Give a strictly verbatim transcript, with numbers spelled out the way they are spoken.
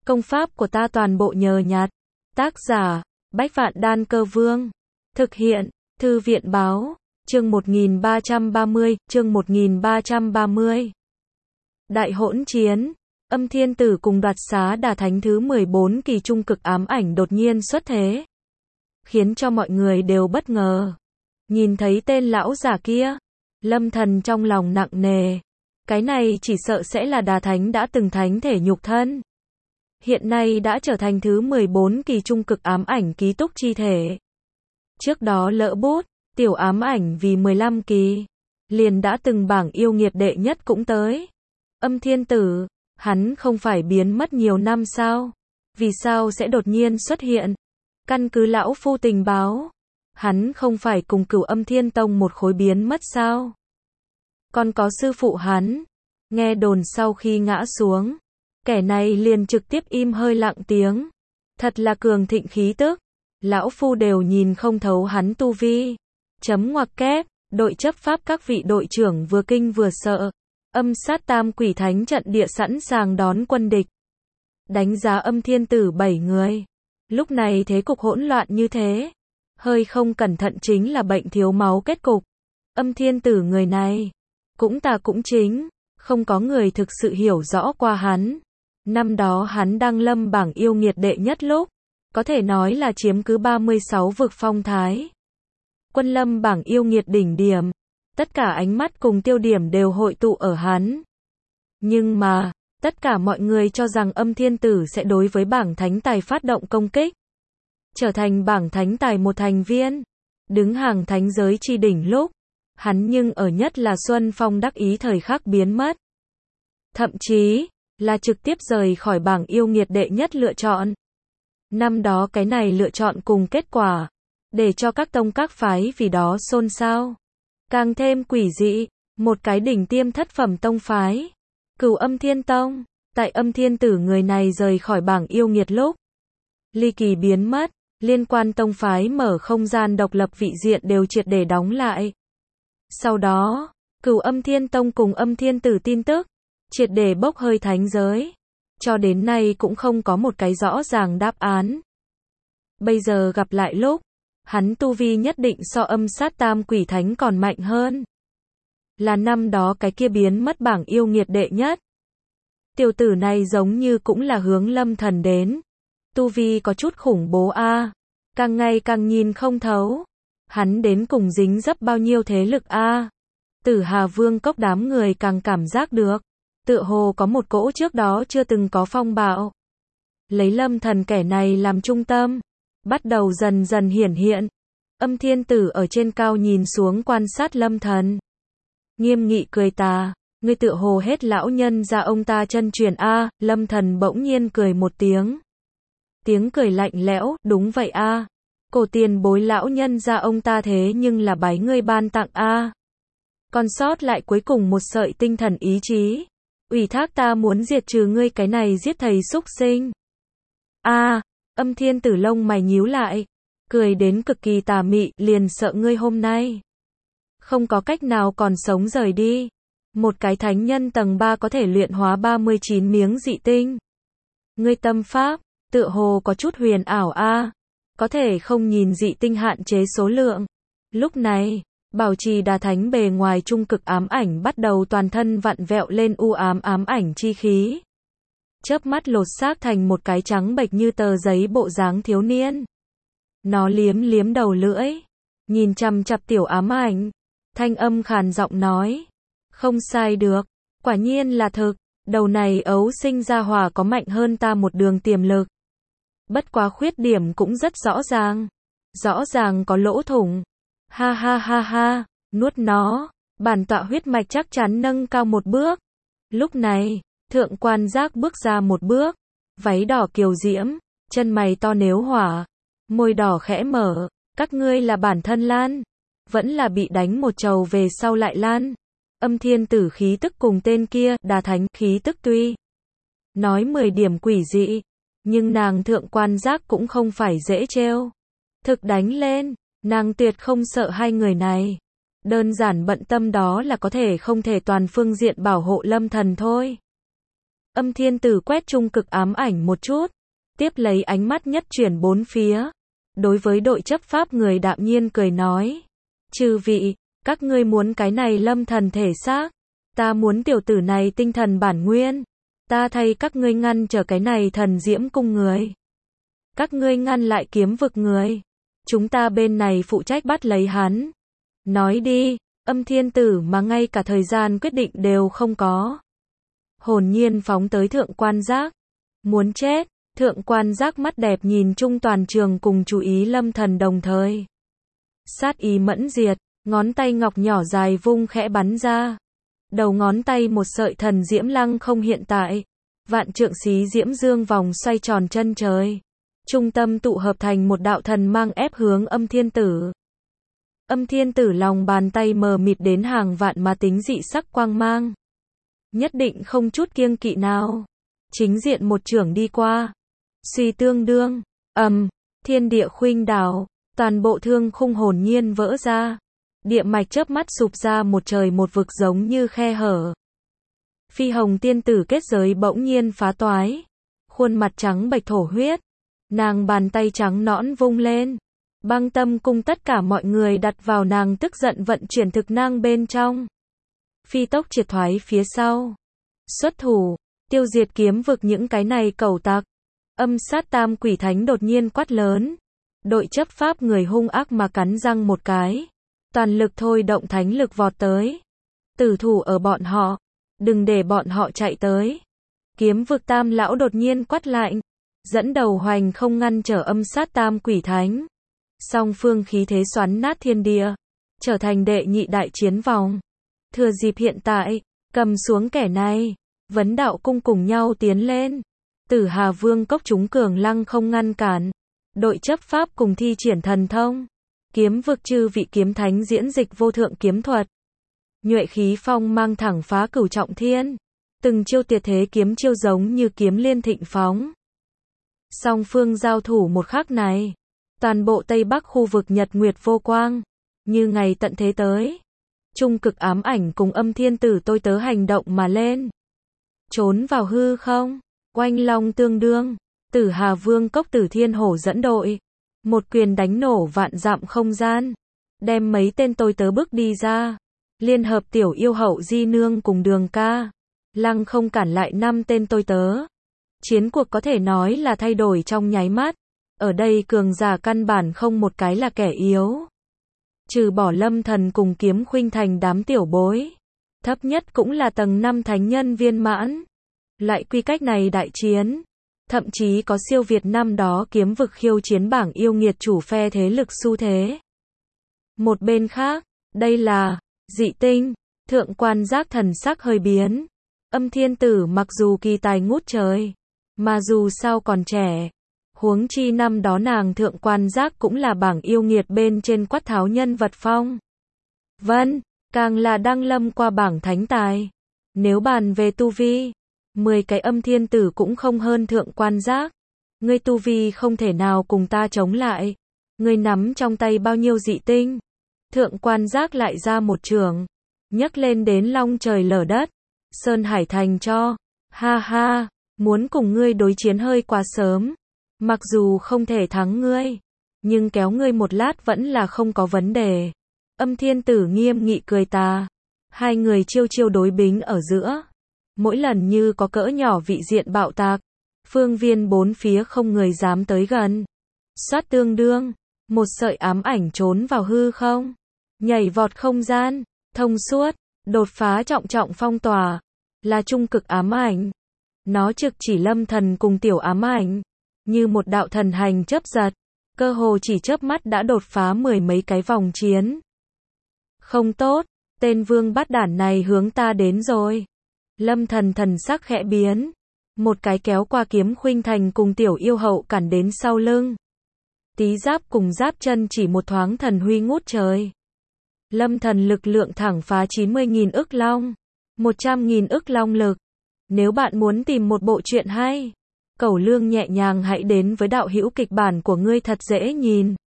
Công pháp của ta toàn bộ nhờ nhặt. Tác giả, Bách Vạn Đan Cơ Vương. Thực hiện, Thư viện Báo. Chương một nghìn ba trăm ba mươi, chương một nghìn ba trăm ba mươi. Đại hỗn chiến. Âm Thiên Tử cùng Đoạt Xá Đà Thánh thứ mười bốn kỳ trung cực ám ảnh đột nhiên xuất thế, khiến cho mọi người đều bất ngờ. Nhìn thấy tên lão giả kia, Lâm Thần trong lòng nặng nề. Cái này chỉ sợ sẽ là Đà Thánh đã từng thánh thể nhục thân, hiện nay đã trở thành thứ mười bốn kỳ trung cực ám ảnh ký túc chi thể. Trước đó lỡ bút, tiểu ám ảnh vì mười lăm kỳ, liền đã từng bảng yêu nghiệt đệ nhất cũng tới. Âm Thiên Tử, hắn không phải biến mất nhiều năm sao? Vì sao sẽ đột nhiên xuất hiện? Căn cứ lão phu tình báo, hắn không phải cùng Cửu Âm Thiên Tông một khối biến mất sao? Còn có sư phụ hắn, nghe đồn sau khi ngã xuống, kẻ này liền trực tiếp im hơi lặng tiếng. Thật là cường thịnh khí tức, lão phu đều nhìn không thấu hắn tu vi. Chấm ngoặc kép, đội chấp pháp các vị đội trưởng vừa kinh vừa sợ. Âm sát tam quỷ thánh trận địa sẵn sàng đón quân địch. Đánh giá Âm Thiên Tử bảy người. Lúc này thế cục hỗn loạn như thế, hơi không cẩn thận chính là bệnh thiếu máu kết cục. Âm Thiên Tử người này, cũng tà cũng chính, không có người thực sự hiểu rõ qua hắn. Năm đó hắn đăng lâm bảng yêu nghiệt đệ nhất lúc, có thể nói là chiếm cứ ba mươi sáu vực phong thái. Quân lâm bảng yêu nghiệt đỉnh điểm, tất cả ánh mắt cùng tiêu điểm đều hội tụ ở hắn. Nhưng mà, tất cả mọi người cho rằng Âm Thiên Tử sẽ đối với bảng thánh tài phát động công kích, trở thành bảng thánh tài một thành viên, đứng hàng thánh giới chi đỉnh lúc, hắn nhưng ở nhất là Xuân Phong đắc ý thời khắc biến mất. Thậm chí, là trực tiếp rời khỏi bảng yêu nghiệt đệ nhất lựa chọn. Năm đó cái này lựa chọn cùng kết quả, để cho các tông các phái vì đó xôn xao. Càng thêm quỷ dị, một cái đỉnh tiêm thất phẩm tông phái, Cửu Âm Thiên Tông, tại Âm Thiên Tử người này rời khỏi bảng yêu nghiệt lúc, ly kỳ biến mất, liên quan tông phái mở không gian độc lập vị diện đều triệt để đóng lại. Sau đó, Cửu Âm Thiên Tông cùng Âm Thiên Tử tin tức, triệt để bốc hơi thánh giới. Cho đến nay cũng không có một cái rõ ràng đáp án. Bây giờ gặp lại lúc, hắn tu vi nhất định so âm sát tam quỷ thánh còn mạnh hơn. Là năm đó cái kia biến mất bảng yêu nghiệt đệ nhất. Tiểu tử này giống như cũng là hướng Lâm Thần đến. Tu vi có chút khủng bố a, à. Càng ngày càng nhìn không thấu. Hắn đến cùng dính dấp bao nhiêu thế lực a. À. Tử Hà Vương cốc đám người càng cảm giác được, tựa hồ có một cỗ trước đó chưa từng có phong bạo. Lấy Lâm Thần kẻ này làm trung tâm, bắt đầu dần dần hiển hiện. Âm Thiên Tử ở trên cao nhìn xuống quan sát Lâm Thần. Nghiêm nghị cười tà, ngươi tựa hồ hết lão nhân ra ông ta chân truyền a. Lâm Thần bỗng nhiên cười một tiếng. Tiếng cười lạnh lẽo, đúng vậy a. Cổ tiền bối lão nhân ra ông ta thế nhưng là bái ngươi ban tặng a. Còn sót lại cuối cùng một sợi tinh thần ý chí, ủy thác ta muốn diệt trừ ngươi cái này giết thầy xúc sinh. A, Âm Thiên Tử lông mày nhíu lại, cười đến cực kỳ tà mị, liền sợ ngươi hôm nay không có cách nào còn sống rời đi. Một cái thánh nhân tầng ba có thể luyện hóa ba mươi chín miếng dị tinh. Ngươi tâm pháp, tựa hồ có chút huyền ảo a, có thể không nhìn dị tinh hạn chế số lượng. Lúc này, Bảo Trì Đà Thánh bề ngoài trung cực ám ảnh bắt đầu toàn thân vặn vẹo lên u ám ám ảnh chi khí. Chớp mắt lột xác thành một cái trắng bệch như tờ giấy bộ dáng thiếu niên. Nó liếm liếm đầu lưỡi, nhìn chằm chằm tiểu ám ảnh, thanh âm khàn giọng nói. Không sai được, quả nhiên là thực, đầu này ấu sinh ra hỏa có mạnh hơn ta một đường tiềm lực. Bất quá khuyết điểm cũng rất rõ ràng. Rõ ràng có lỗ thủng. Ha ha ha ha, nuốt nó, bản tọa huyết mạch chắc chắn nâng cao một bước. Lúc này, thượng quan giác bước ra một bước, váy đỏ kiều diễm, chân mày to nếu hỏa, môi đỏ khẽ mở, các ngươi là bản thân lan, vẫn là bị đánh một trầu về sau lại lan. Âm Thiên Tử khí tức cùng tên kia, Đà Thánh khí tức tuy nói mười điểm quỷ dị, nhưng nàng thượng quan giác cũng không phải dễ trêu. Thực đánh lên, nàng tuyệt không sợ hai người này. Đơn giản bận tâm đó là có thể không thể toàn phương diện bảo hộ Lâm Thần thôi. Âm thiên tử quét trung cực ám ảnh một chút, tiếp lấy ánh mắt nhất chuyển bốn phía. Đối với đội chấp pháp người đạm nhiên cười nói. Chư vị, các ngươi muốn cái này lâm thần thể xác, ta muốn tiểu tử này tinh thần bản nguyên. Ta thay các ngươi ngăn trở cái này thần diễm cung người. Các ngươi ngăn lại kiếm vực người. Chúng ta bên này phụ trách bắt lấy hắn. Nói đi, âm thiên tử mà ngay cả thời gian quyết định đều không có. Hồn nhiên phóng tới thượng quan giác. Muốn chết, thượng quan giác mắt đẹp nhìn chung toàn trường cùng chú ý lâm thần đồng thời. Sát ý mẫn diệt, ngón tay ngọc nhỏ dài vung khẽ bắn ra. Đầu ngón tay một sợi thần diễm lăng không hiện tại. Vạn trượng xí diễm dương vòng xoay tròn chân trời. Trung tâm tụ hợp thành một đạo thần mang ép hướng âm thiên tử. Âm thiên tử lòng bàn tay mờ mịt đến hàng vạn mà tính dị sắc quang mang. Nhất định không chút kiêng kỵ nào. Chính diện một chưởng đi qua. Suy tương đương, ầm, um, thiên địa khuynh đảo, toàn bộ thương khung hồn nhiên vỡ ra. Địa mạch chớp mắt sụp ra một trời một vực giống như khe hở. Phi hồng tiên tử kết giới bỗng nhiên phá toái. Khuôn mặt trắng bệch thổ huyết. Nàng bàn tay trắng nõn vung lên. Băng tâm cung tất cả mọi người đặt vào nàng tức giận vận chuyển thực năng bên trong. Phi tốc triệt thoái phía sau. Xuất thủ, tiêu diệt kiếm vực những cái này cẩu tặc. Âm sát tam quỷ thánh đột nhiên quát lớn. Đội chấp pháp người hung ác mà cắn răng một cái. Toàn lực thôi động thánh lực vọt tới. Tử thủ ở bọn họ. Đừng để bọn họ chạy tới. Kiếm vực tam lão đột nhiên quát lạnh. Dẫn đầu hoành không ngăn trở âm sát tam quỷ thánh. Song phương khí thế xoắn nát thiên địa. Trở thành đệ nhị đại chiến vòng. Thừa dịp hiện tại, cầm xuống kẻ này. Vấn đạo cung cùng nhau tiến lên. Tử Hà Vương cốc chúng cường lăng không ngăn cản. Đội chấp pháp cùng thi triển thần thông. Kiếm vực chư vị kiếm thánh diễn dịch vô thượng kiếm thuật. Nhuệ khí phong mang thẳng phá cửu trọng thiên. Từng chiêu tuyệt thế kiếm chiêu giống như kiếm liên thịnh phóng. Song phương giao thủ một khắc này. Toàn bộ Tây Bắc khu vực nhật nguyệt vô quang. Như ngày tận thế tới. Trung cực ám ảnh cùng âm thiên tử tôi tớ hành động mà lên. Trốn vào hư không. Oanh long tương đương. Tử Hà Vương cốc Tử Thiên Hổ dẫn đội. Một quyền đánh nổ vạn dặm không gian. Đem mấy tên tôi tớ bước đi ra. Liên hợp tiểu yêu hậu Di Nương cùng Đường Ca. Lăng không cản lại năm tên tôi tớ. Chiến cuộc có thể nói là thay đổi trong nháy mắt. Ở đây cường giả căn bản không một cái là kẻ yếu. Trừ bỏ lâm thần cùng kiếm khuynh thành đám tiểu bối. Thấp nhất cũng là tầng năm thánh nhân viên mãn. Lại quy cách này đại chiến. Thậm chí có siêu việt năm đó kiếm vực khiêu chiến bảng yêu nghiệt chủ phe thế lực xu thế. Một bên khác, đây là dị tinh. Thượng quan giác thần sắc hơi biến. Âm thiên tử mặc dù kỳ tài ngút trời. Mà dù sao còn trẻ. Huống chi năm đó nàng thượng quan giác cũng là bảng yêu nghiệt bên trên quát tháo nhân vật phong. Vân, càng là đăng lâm qua bảng thánh tài. Nếu bàn về tu vi, mười cái âm thiên tử cũng không hơn thượng quan giác. Ngươi tu vi không thể nào cùng ta chống lại. Ngươi nắm trong tay bao nhiêu dị tinh. Thượng quan giác lại ra một trường. Nhấc lên đến long trời lở đất. Sơn Hải Thành cho. Ha ha, muốn cùng ngươi đối chiến hơi quá sớm. Mặc dù không thể thắng ngươi, nhưng kéo ngươi một lát vẫn là không có vấn đề. Âm thiên tử nghiêm nghị cười tà. Hai người chiêu chiêu đối bính ở giữa. Mỗi lần như có cỡ nhỏ vị diện bạo tạc. Phương viên bốn phía không người dám tới gần. Xoát tương đương. Một sợi ám ảnh trốn vào hư không. Nhảy vọt không gian. Thông suốt. Đột phá trọng trọng phong tỏa. Là trung cực ám ảnh. Nó trực chỉ lâm thần cùng tiểu ám ảnh. Như một đạo thần hành chớp giật. Cơ hồ chỉ chớp mắt đã đột phá mười mấy cái vòng chiến. Không tốt. Tên vương bát đản này hướng ta đến rồi. Lâm thần thần sắc khẽ biến. Một cái kéo qua kiếm khuynh thành cùng tiểu yêu hậu cản đến sau lưng. Tí giáp cùng giáp chân chỉ một thoáng thần huy ngút trời. Lâm thần lực lượng thẳng phá chín mươi nghìn ức long. một trăm nghìn ức long lực. Nếu bạn muốn tìm một bộ truyện hay, Cẩu Lương nhẹ nhàng hãy đến với đạo hữu kịch bản của ngươi thật dễ nhìn.